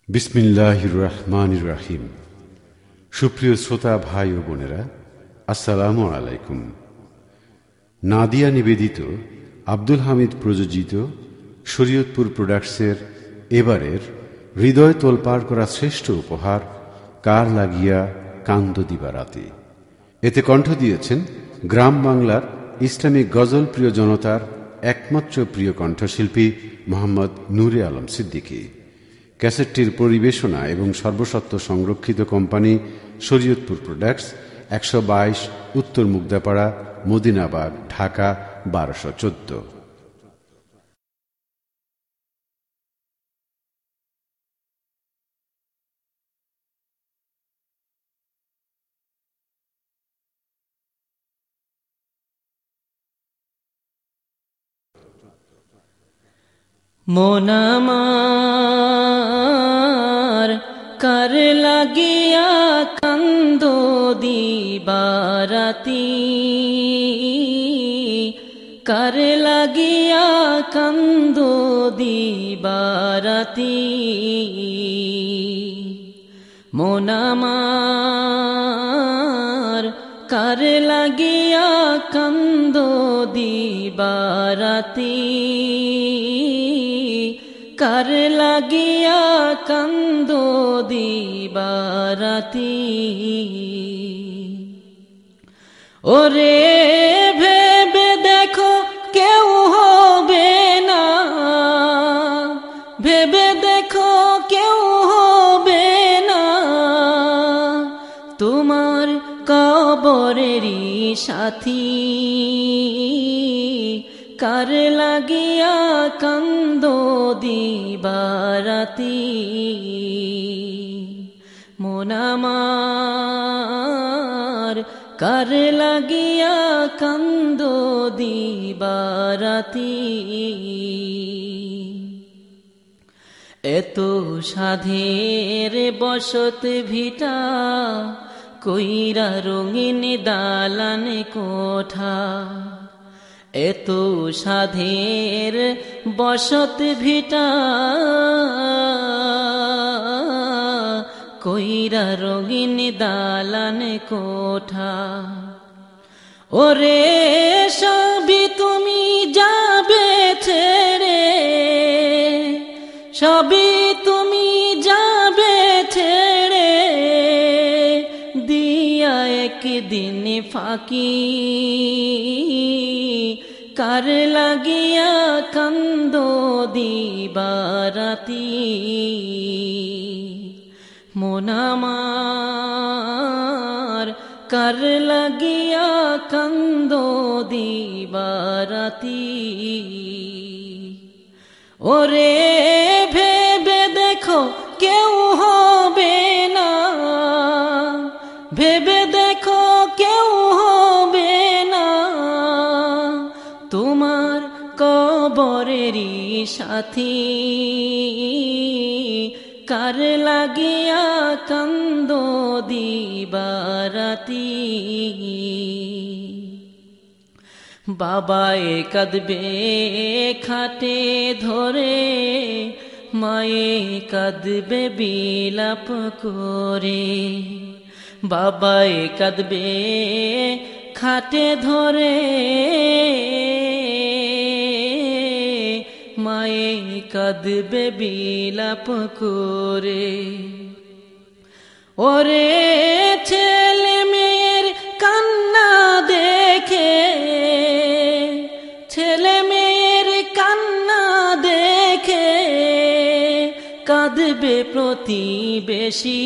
বিসমিল্লাহির রহমানির রহিম। সুপ্রিয় শ্রোতা ভাই ও বোনেরা, আসসালামু আলাইকুম। নাদিয়া নিবেদিত, আব্দুল হামিদ প্রযোজিত শরীয়তপুর প্রোডাক্টসের এবারের হৃদয় তোলপাড় করা শ্রেষ্ঠ উপহার কার লাগিয়া কান্দ দিবা রাতে। এতে কণ্ঠ দিয়েছেন গ্রাম বাংলার ইসলামিক গজল প্রিয় জনতার একমাত্র প্রিয় কণ্ঠশিল্পী মোহাম্মদ নূরে আলম সিদ্দিকী। ক্যাসেটটির পরিবেশনা এবং সর্বসত্ব সংরক্ষিত কোম্পানি শরীয়তপুর প্রোডাক্টস, ১২২ উত্তর মুগদাপাড়া, মদিনাবাগ, ঢাকা ১২১৪। মন আমার কার লাগিয়া কান্দো দিবারাতি, কার লাগিয়া কান্দো দিবারাতি। মন আমার কার লাগিয়া কান্দো দিবারাতি, কার লাগিয়া কান্দো দিবারাতি। ওরে ভেবে দেখো কেউ হবে না, ভেবে দেখো কেউ হবে না তোমার কবরেরই সাথী। কার লাগিয়া কান্দো দিবারাতি। মন আমার কার লাগিয়া কান্দো দিবারাতি। এত সাধের বসত ভিটা, কইরা রঙিন দালান কোঠা। এত সাধের বসত ভিটা, কইরা রঙিন দালান কোঠা। ওরে সবই তুমি যাবে ছেড়ে, সবই তুমি যাবে ছেড়ে, দিয়া একদিন ফাঁকি। কার লাগিয়া কান্দো দিবারাতি। মন আমার কার লাগিয়া কান্দো দিবারাতি। ওরে ভেবে দেখো কেউ হবে না, ভেবে দেখো কেউ হবে না তোমার কবরেরই সাথী। কার লাগিয়া কান্দো দিবারাতি। বাবায় কাঁদবে খাটে ধরে, মায়ে কাঁদবে বিলাপ করে। বাবায় কাঁদবে খাটে ধরে, মায়ে কাঁদবে বিলাপ করে। ওরে ছেলে মেয়ের কান্না দেখে, ছেলে মেয়ের কান্না দেখে কাঁদবে প্রতিবেশী।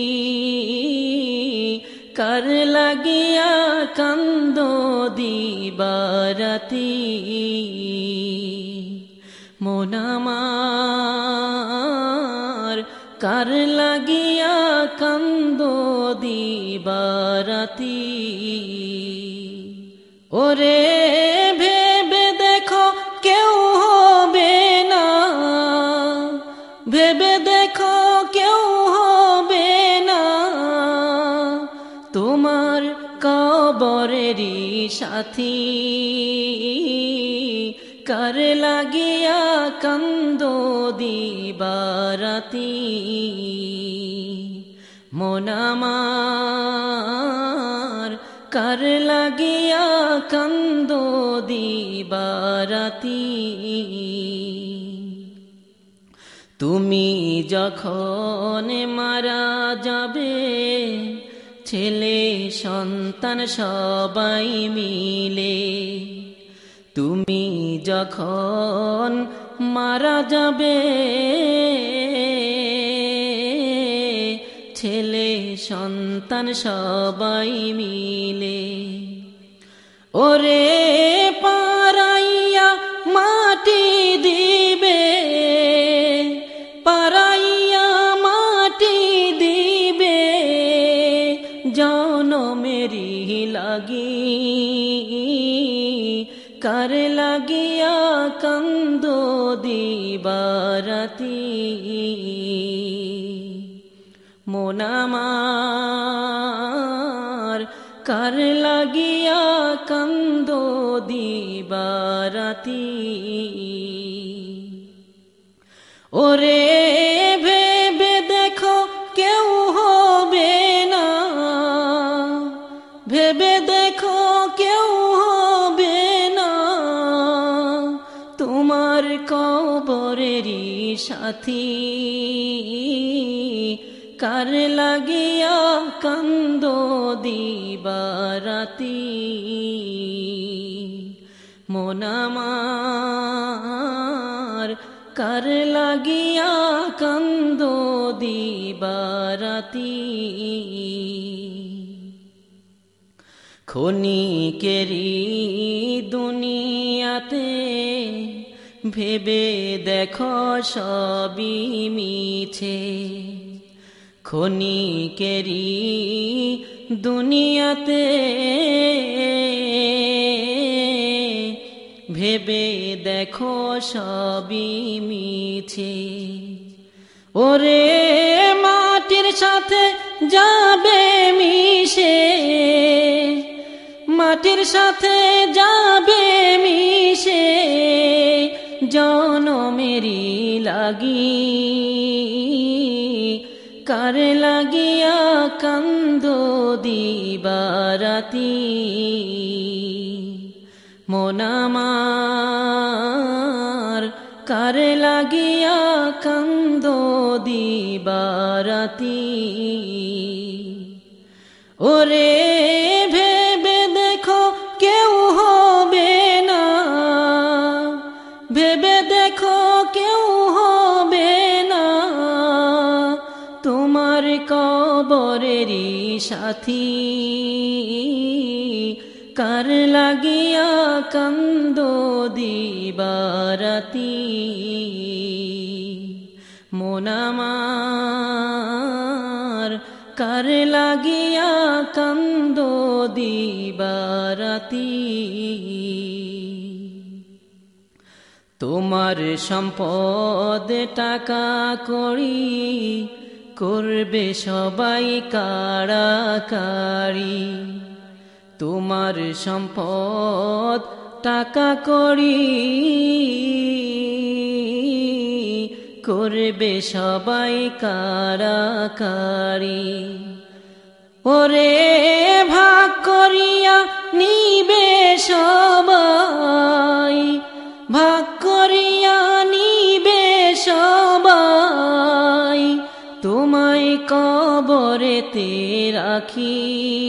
কার লাগিয়া কান্দো দিবারাতি। মন আমার কার লাগিয়া কান্দো দিবারাতি। ওরে ভেবে দেখো কেউ হবে না, ভেবে দেখো কেউ হবে না তোমার কবরেরই সাথী। কার লাগিয়া কান্দো দিবারাতি মন আমার কার লাগিয়া কান্দো দিবারাতি তুমি যখন মারা যাবে ছেলে সন্তান সবাই মিলে তুমি যখন মারা যাবে ছেলে সন্তান সবাই মিলে ওরে পারাইয়া মাটি দিবে পারাইয়া মাটি দিবে জনমেরি লাগি কার লাগিয়া কান্দো দিবারাতি মন আমার কার লাগিয়া কান্দো দিবারাতি ওরে ভেবে দেখো কেউ হবে না ভেবে দেখো কেউ হবে না তোমার কবরেরই সাথী কার লাগিয়া কান্দো দিবারাতি মন আমার কার লাগিয়া কান্দো দিবারাতি ক্ষণিকেরি দুনিয়াতে ভেবে দেখো সবই মিছে ক্ষণিকেরি দুনিয়াতে ভেবে দেখো সবই মিছে ওরে মাটির সাথে যাবে মিশে মাটির সাথে যাবে মিশে জনমেরি লাগি কার লাগিয়া কান্দো দিবারাতি মন আমার কার লাগিয়া কান্দো দিবারাতি ওরে ভেবে দেখো কেউ হবে না ভেবে দেখো কেউ হবে না তোমার কবরেরই সাথী কার লাগিয়া কান্দো দিবারাতি মন আমার কার লাগিয়া কান্দো দিবারাতি তোমার সম্পদ টাকা কড়ি করবে সবাই কাড়াকাড়ি তোমার সম্পদ টাকা কড়ি করবে সবাই কাড়াকাড়ি ওরে ভাগ করিয়া নিবে সবাই ভাগ করিয়া নিবে সবাই তোমায় কবরেতে রাখি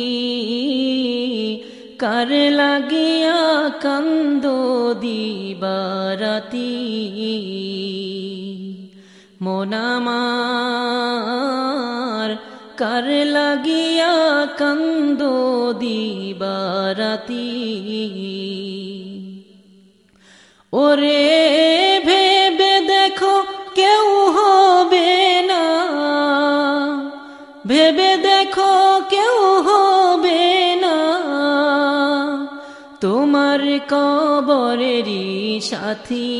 কার লাগিয়া কান্দো দিবারাতি মন আমার কার লাগিয়া কান্দো দিবারাতি ওরে ভেবে দেখো কেউ হবে না ভেবে দেখো কেউ হবে না তোমার কবরেরই সাথী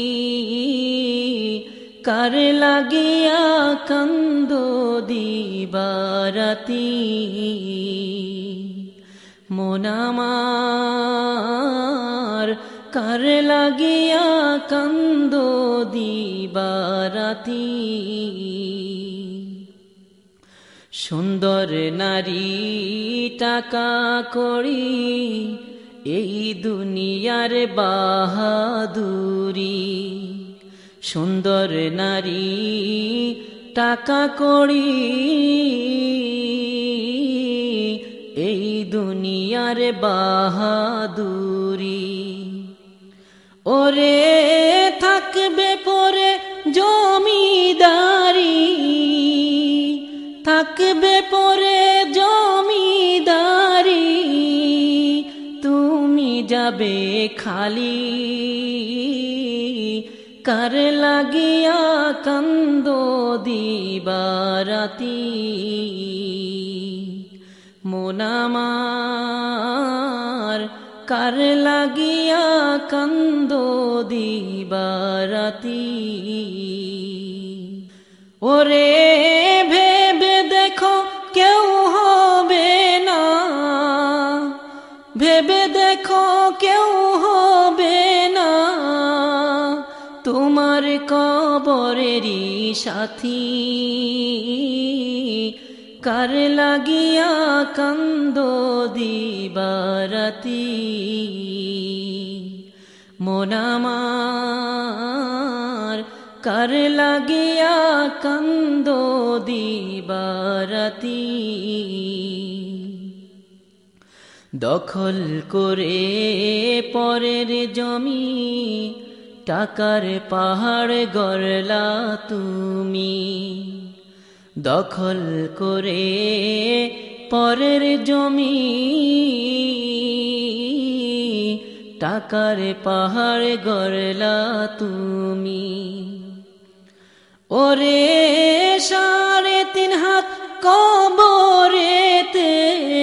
কার লাগিয়া কান্দো দিবারাতি মন আমার কার লাগিয়া কান্দ দিবারাতি। সুন্দর নারী টাকা করি এই দুনিয়ার বাহাদুরি। সুন্দর নারী টাকা করি এই দুনিয়ার বাহাদুরি। ওরে থাকবে পরে জমিদারি, থাকবে পরে জমিদারি, তুমি যাবে খালি। কার লাগিয়া কান্দ দিবারাতি। মন আমার কার লাগিয়া কান্দ দিবারাতি। ওরে ভেবে দেখো কেউ হবে না, ভেবে দেখো কেউ হবে না তোমার কবরেরই সাথী। কার লাগিয়া কান্দ দিবারাতি। মন আমার কার লাগিয়া কান্দ দিবারাতি। দখল করে পরের জমি টাকার পাহাড় গড়লা তুমি। দখল করে পরের জমি টাকার পাহাড় গড়লা তুমি। ওরে 3.5 হাত কবরেতে,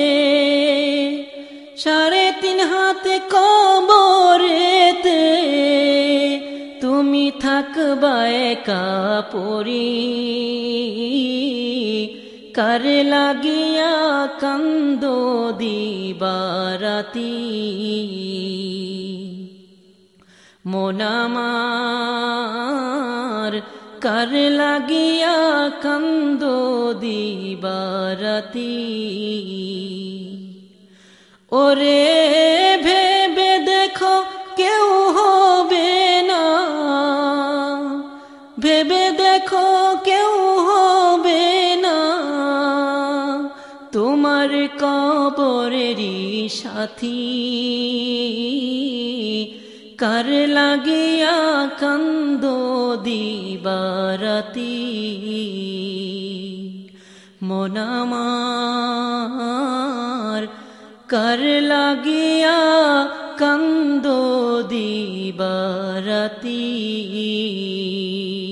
3.5 হাত কবরেতে তুমি থাকবা একা পড়ি। কার লাগিয়া কান্দ দিবারাতি। মন আমার কার লাগিয়া কান্দ দিবারাতি। ওরে ভেবে দেখো কেউ হবে না, ভেবে দেখো কেউ হবে না তোমার কবরেরই সাথী। কার লাগিয়া কান্দ দিবারাতি। মন আমার কার লাগিয়া কান্দ দিবারাতি।